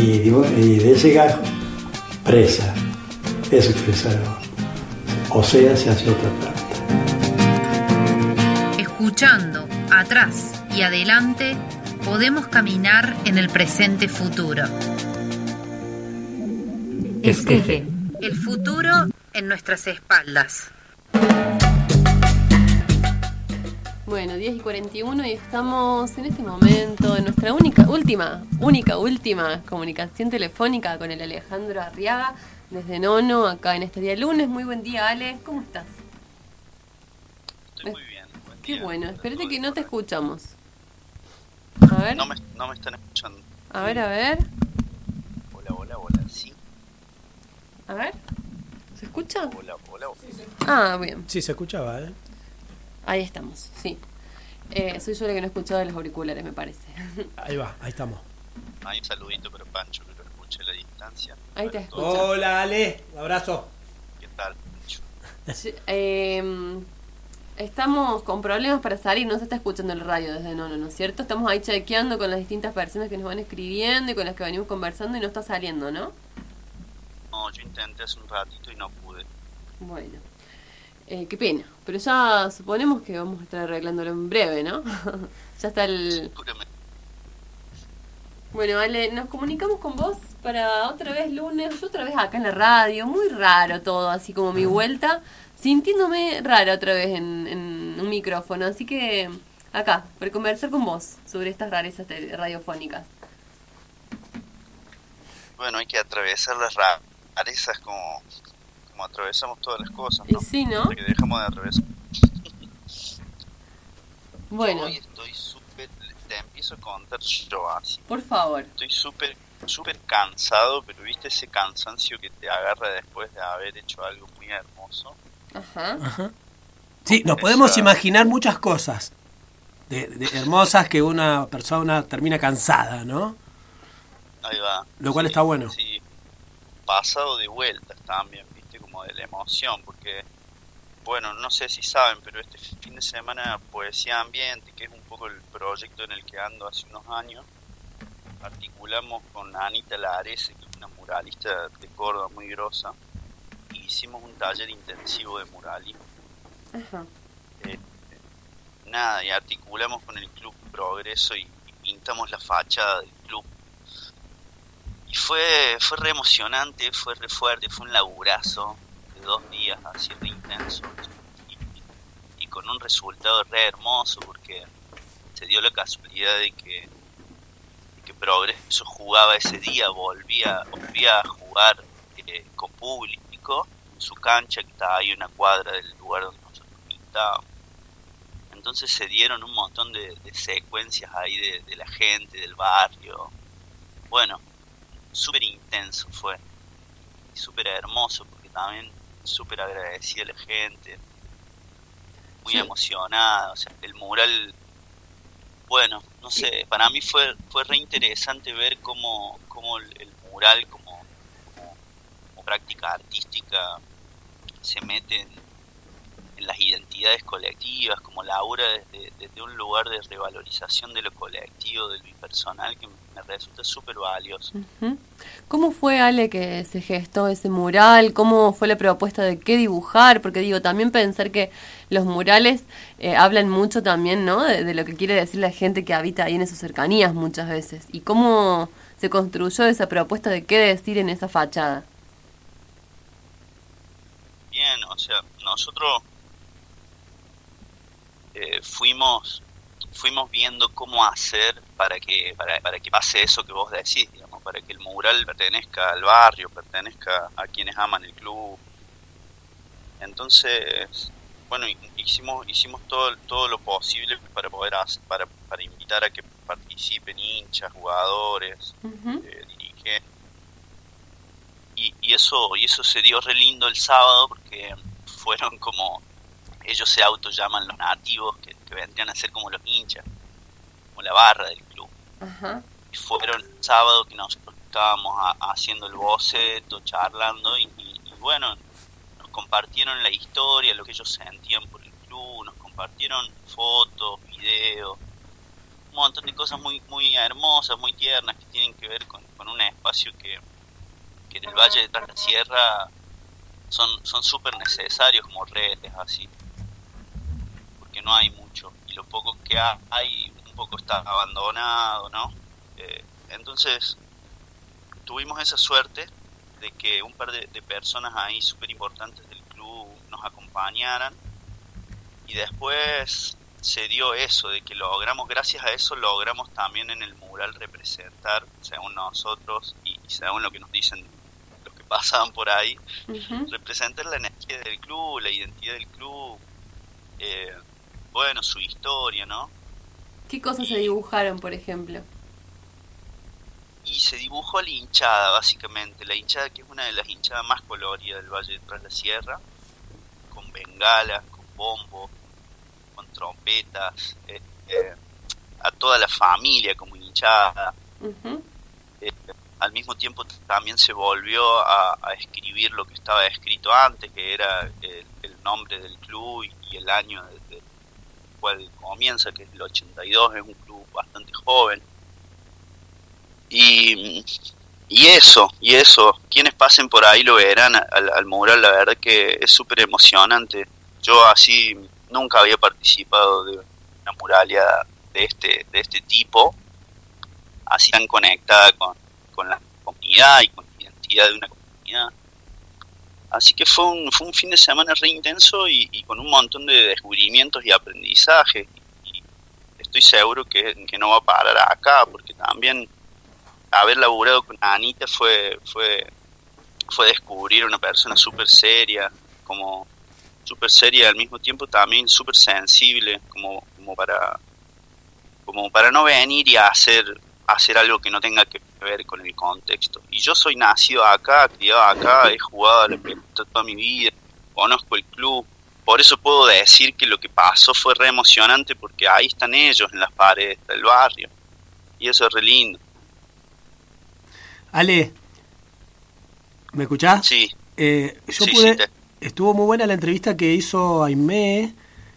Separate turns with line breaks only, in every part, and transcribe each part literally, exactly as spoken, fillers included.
y, y de ese gajo, presa. Eso expresaron. O sea, se hace otra parte.
Escuchando atrás y adelante, podemos caminar en el presente futuro. Escoge el futuro en nuestras espaldas.
Bueno, diez y cuarenta y uno y estamos en este momento en nuestra única, última, única, última comunicación telefónica con el Alejandro Arriaga desde Nono, acá en este día lunes. Muy buen día, Ale. ¿Cómo estás?
Estoy muy bien. Buen
Qué
día.
bueno. Espérate que no te
Por
escuchamos. A ver.
No me, no me están escuchando.
A ver, a ver.
Hola, hola, hola. Sí.
A ver. ¿Se escucha?
Hola, hola.
Ah, bien.
Sí, se escuchaba, ¿eh?
Ahí estamos, sí. Eh, soy yo la que no he escuchado de los auriculares, me parece.
Ahí va, ahí estamos.
Hay un saludito para Pancho que lo escuche a la distancia.
Ahí te
Para
escucho.
todos.
Hola, Ale. Un abrazo.
¿Qué tal, Pancho?
Sí, eh, estamos con problemas para salir, no se está escuchando el radio desde Nono, ¿no es cierto? Estamos ahí chequeando con las distintas personas que nos van escribiendo y con las que venimos conversando y no está saliendo, ¿no?
No, yo intenté hace un ratito y no pude.
Bueno, eh, qué pena, pero ya suponemos que vamos a estar arreglándolo en breve, ¿no? Ya está el...
Seguramente.
Bueno, Ale, nos comunicamos con vos para otra vez lunes, yo otra vez acá en la radio, muy raro todo, así como mi vuelta, sintiéndome rara otra vez en, en un micrófono, así que acá, para conversar con vos sobre estas rarezas te- radiofónicas.
Bueno, hay que atravesar las rarezas como, como atravesamos todas las cosas,
Y
¿no?
sí, ¿no?
Hasta que dejamos de atravesar.
Bueno,
Hoy estoy súper... Te empiezo a contar yo así.
por favor.
Estoy súper súper cansado, pero viste ese cansancio que te agarra después de haber hecho algo muy hermoso.
Ajá.
Ajá. Sí, nos podemos
Esa-
imaginar muchas cosas de, de hermosas que una persona termina cansada, ¿no?
Ahí va.
Lo cual
Sí,
está bueno.
Sí, pasado de vueltas también, viste, como de la emoción, porque, bueno, no sé si saben, pero este fin de semana Poesía Ambiente, que es un poco el proyecto en el que ando hace unos años, articulamos con Anita Larese, que es una muralista de Córdoba muy grosa, y hicimos un taller intensivo de muralismo.
Ajá.
Eh, nada, y articulamos con el Club Progreso y, y pintamos la fachada del club. Y fue, fue re emocionante, fue re fuerte, fue un laburazo de dos días así re intenso. Y, y con un resultado re hermoso, porque se dio la casualidad de que, de que Progreso jugaba ese día, volvía, volvía a jugar eh, con público en su cancha, que está ahí una cuadra del lugar donde nosotros pintábamos. Entonces se dieron un montón de, de secuencias ahí de, de la gente, del barrio. Bueno, súper intenso fue, y súper hermoso, porque también súper agradecida a la gente, muy
Sí.
emocionada, o sea, el mural, bueno, no sé, para mí fue fue re interesante ver cómo, cómo el, el mural como, como, como práctica artística se mete en, en las identidades colectivas, como labura desde, desde un lugar de revalorización de lo colectivo, de lo impersonal, que me resulta súper valioso.
Ujú. ¿Cómo fue, Ale, que se gestó ese mural? ¿Cómo fue la propuesta de qué dibujar? Porque digo, también pensar que los murales eh, hablan mucho también, ¿no? De, de lo que quiere decir la gente que habita ahí en esas cercanías muchas veces. ¿Y cómo se construyó esa propuesta de qué decir en esa fachada?
Bien, o sea, nosotros eh, fuimos fuimos viendo cómo hacer para que para, para que pase eso que vos decís, digamos, para que el mural pertenezca al barrio, pertenezca a quienes aman el club. Entonces, bueno, hicimos hicimos todo todo lo posible para poder hacer, para para invitar a que participen hinchas, jugadores,
Ujú.
eh, dirigentes. Y, y eso y eso se dio re lindo el sábado, porque fueron como, ellos se auto llaman los nativos, que, que vendrían a ser como los hinchas, como la barra del club.
Ajá.
Y fueron el sábado que nosotros estábamos a, haciendo el boceto, charlando, y, y, y bueno, nos compartieron la historia, lo que ellos sentían por el club, nos compartieron fotos, videos, un montón de cosas muy muy hermosas, muy tiernas, que tienen que ver con, con un espacio espacio que, que en el Valle de Tras la Sierra son son súper necesarios como redes así, porque no hay mucho, y lo poco que hay un poco está abandonado, ¿no? Eh, entonces tuvimos esa suerte de que un par de, de personas ahí súper importantes del club nos acompañaran, y después se dio eso, de que logramos, gracias a eso logramos también en el mural representar, según nosotros y, y según lo que nos dicen los que pasaban por ahí, uh-huh. representar la energía del club, la identidad del club, eh, bueno, su historia, ¿no?
¿Qué cosas y, se dibujaron, por ejemplo?
Y se dibujó a la hinchada, básicamente, la hinchada que es una de las hinchadas más coloridas del Valle de Tras la Sierra, con bengalas, con bombos, con trompetas, eh, eh, a toda la familia como hinchada. Uh-huh. Eh, al mismo tiempo también se volvió a, a escribir lo que estaba escrito antes, que era el, el nombre del club y, y el año desde el cual comienza, que es el ochenta y dos, es un club bastante joven. Y, y eso, y eso, quienes pasen por ahí lo verán al, al mural, la verdad que es súper emocionante. Yo así nunca había participado de una muralla de este de este tipo, así tan conectada con, con la comunidad y con la identidad de una comunidad. Así que fue un fue un fin de semana re intenso y, y con un montón de descubrimientos y aprendizajes. Y estoy seguro que, que no va a parar acá, porque también haber laburado con Anita fue fue fue descubrir una persona súper seria, como súper seria y al mismo tiempo también súper sensible, como como para como para no venir y hacer hacer algo que no tenga que ver con el contexto. Y yo soy nacido acá, criado acá, he jugado a la pelota toda mi vida, conozco el club, por eso puedo decir que lo que pasó fue re emocionante, porque ahí están ellos en las paredes del barrio, y eso es re lindo.
Ale, ¿me escuchás?
Sí.
Eh, yo
sí,
pude,
sí te...
Estuvo muy buena la entrevista que hizo Aimé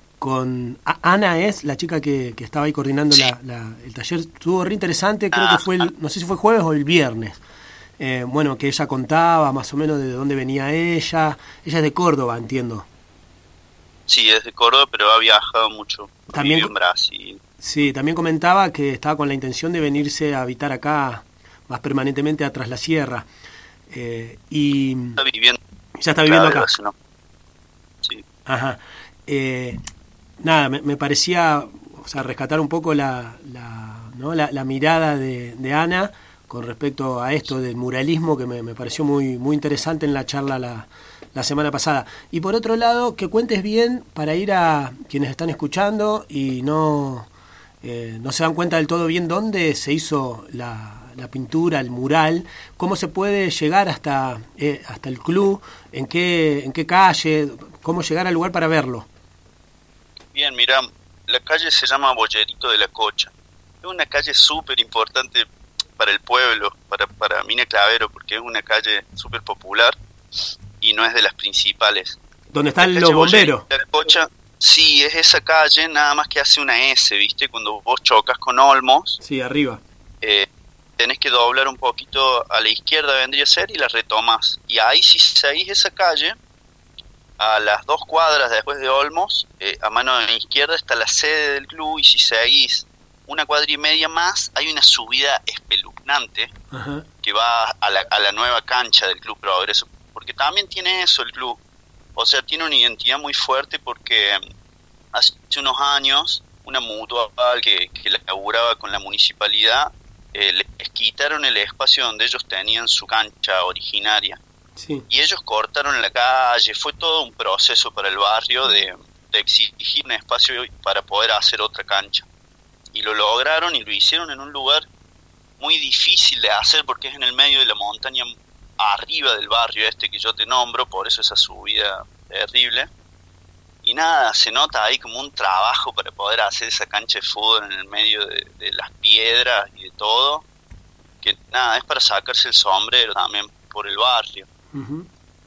con a- Ana, es la chica que, que estaba ahí coordinando sí. la, la, el taller. Estuvo re interesante, creo ah, que fue, el, no sé si fue jueves o el viernes. Eh, bueno, que ella contaba más o menos de dónde venía ella. Ella es de Córdoba, entiendo.
Sí, es de Córdoba, pero ha viajado mucho.
También
vive en Brasil.
Sí, también comentaba que estaba con la intención de venirse a habitar acá más permanentemente a Tras la Sierra. Eh, y
está viviendo.
Ya está viviendo
claro,
acá.
No. Sí.
Ajá. Eh, nada, me, me parecía, o sea, rescatar un poco la, la, ¿no? la, la mirada de, de Ana con respecto a esto del muralismo, que me, me pareció muy, muy interesante en la charla la, la semana pasada. Y por otro lado, que cuentes bien para ir a quienes están escuchando y no, eh, no se dan cuenta del todo bien dónde se hizo la la pintura, el mural, cómo se puede llegar hasta eh, hasta el club, en qué en qué calle, cómo llegar al lugar para verlo.
Bien, mira, la calle se llama Bollerito de la Cocha. Es una calle súper importante para el pueblo, para, para Mina Clavero, porque es una calle súper popular y no es de las principales.
¿Dónde están los bomberos?
La Cocha, sí, es esa calle, nada más que hace una S, ¿viste? Cuando vos chocas con Olmos.
Sí, arriba.
Eh, tenés que doblar un poquito a la izquierda, vendría a ser, y la retomas. Y ahí, si seguís esa calle, a las dos cuadras después de Olmos, eh, a mano izquierda está la sede del club, y si seguís una cuadra y media más, hay una subida espeluznante. Ajá. Que va a la, a la nueva cancha del Club Progreso, porque también tiene eso el club. O sea, tiene una identidad muy fuerte, porque hace unos años una mutual que, que laburaba con la municipalidad, Eh, les quitaron el espacio donde ellos tenían su cancha originaria.
Sí.
Y ellos cortaron la calle. Fue todo un proceso para el barrio de, de exigir un espacio para poder hacer otra cancha, y lo lograron, y lo hicieron en un lugar muy difícil de hacer, porque es en el medio de la montaña, arriba del barrio este que yo te nombro, por eso esa subida terrible. Y nada, se nota ahí como un trabajo para poder hacer esa cancha de fútbol en el medio de, de las piedras y de todo, que nada, es para sacarse el sombrero también por el barrio. Uh-huh.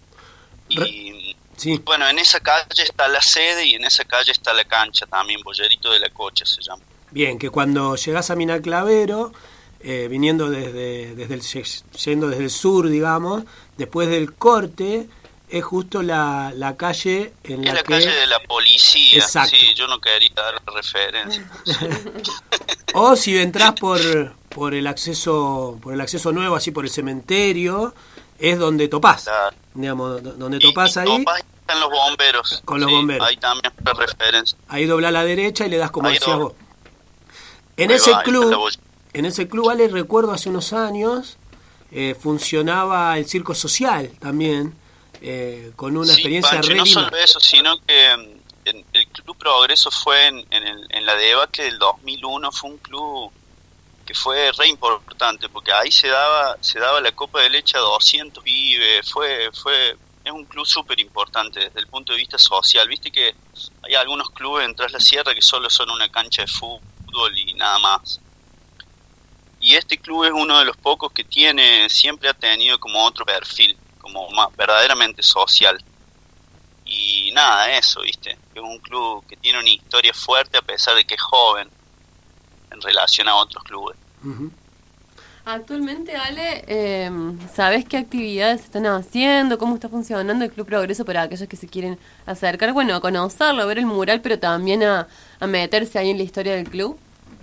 Y sí. Bueno, en esa calle está la sede y en esa calle está la cancha también, Bollerito de la Cocha se llama.
Bien, que cuando llegás a Mina Clavero, eh, viniendo desde, desde el, yendo desde el sur, digamos, después del corte, es justo la, la calle en
es
la,
la
que...
calle de la policía.
Exacto.
Sí, yo no quería dar referencia.
O si entras por, por el acceso, por el acceso nuevo, así por el cementerio, es donde topás.
Claro.
Digamos, donde topás
y, y
ahí.
Topás están los bomberos.
Con los
sí,
bomberos.
Ahí también es la referencia.
Ahí dobla a la derecha y le das como
Ahí
decías
dobla.
vos. En
Ahí
ese
va, ahí está la
club,
bolsa.
en ese club, Ale, recuerdo hace unos años, eh, funcionaba el circo social también, eh, con una
Sí,
experiencia
Pancho,
re
no
linda.
solo eso, sino que mm, en- el Club Progreso fue en, en, el- en la debacle del dos mil uno, fue un club que fue re importante, porque ahí se daba se daba la copa de leche a doscientos pibes, fue, fue, es un club súper importante desde el punto de vista social. Viste que hay algunos clubes en Tras la Sierra que solo son una cancha de fútbol y nada más. Y este club es uno de los pocos que tiene, siempre ha tenido como otro perfil, como más verdaderamente social. Y nada, eso, ¿viste? Es un club que tiene una historia fuerte a pesar de que es joven en relación a otros clubes.
Ujú.
Actualmente, Ale, eh, ¿sabés qué actividades están haciendo? ¿Cómo está funcionando el Club Progreso para aquellos que se quieren acercar? Bueno, a conocerlo, a ver el mural, pero también a, a meterse ahí en la historia del club.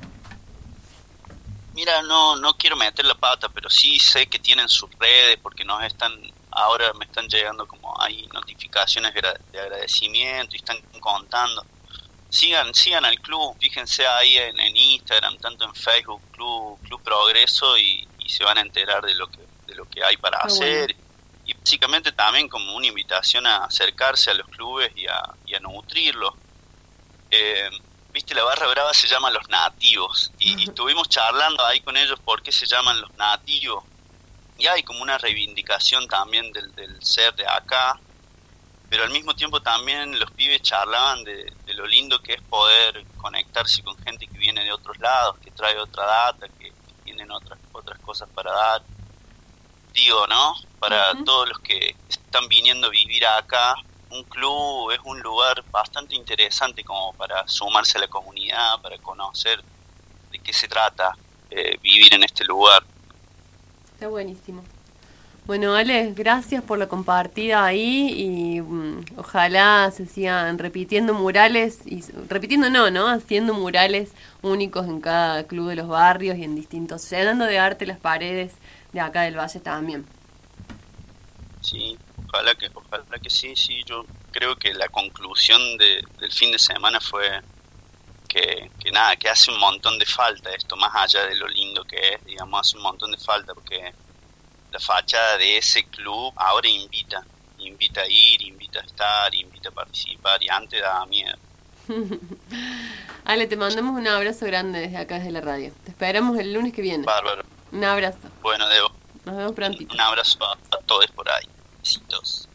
Mira, no no quiero meter la pata, pero sí sé que tienen sus redes porque nos están, ahora me están llegando como hay notificaciones gra- de agradecimiento y están contando. Sigan sigan al club, fíjense ahí en, en Instagram, tanto en Facebook, Club Club Progreso y, y se van a enterar de lo que de lo que hay para
Ah,
hacer. Y básicamente también como una invitación a acercarse a los clubes y a, y a nutrirlos. Eh, Viste, la barra brava se llama Los Nativos y, y estuvimos charlando ahí con ellos por qué se llaman Los Nativos. Y hay como una reivindicación también del, del ser de acá, pero al mismo tiempo también los pibes charlaban de, de lo lindo que es poder conectarse con gente que viene de otros lados, que trae otra data, que, que tienen otras otras cosas para dar. Digo, ¿no? Para
Ujú.
todos los que están viniendo a vivir acá, un club es un lugar bastante interesante como para sumarse a la comunidad, para conocer de qué se trata eh, vivir en este lugar.
Está buenísimo. Bueno, Ale, gracias por la compartida ahí y mm, ojalá se sigan repitiendo murales, y repitiendo no, ¿no? Haciendo murales únicos en cada club de los barrios y en distintos, llenando de arte las paredes de acá del Valle también.
Sí, ojalá que, ojalá que sí, sí, yo creo que la conclusión de, del fin de semana fue que, que nada, que hace un montón de falta esto, más allá de lo lindo que es, digamos, hace un montón de falta porque la fachada de ese club ahora invita, invita a ir, invita a estar, invita a participar y antes daba miedo.
Ale, te mandamos un abrazo grande desde acá, desde la radio. Te esperamos el lunes que viene.
Bárbaro.
Un abrazo.
Bueno, Debo,
Nos vemos prontito.
un abrazo a, a todos por ahí. Besitos.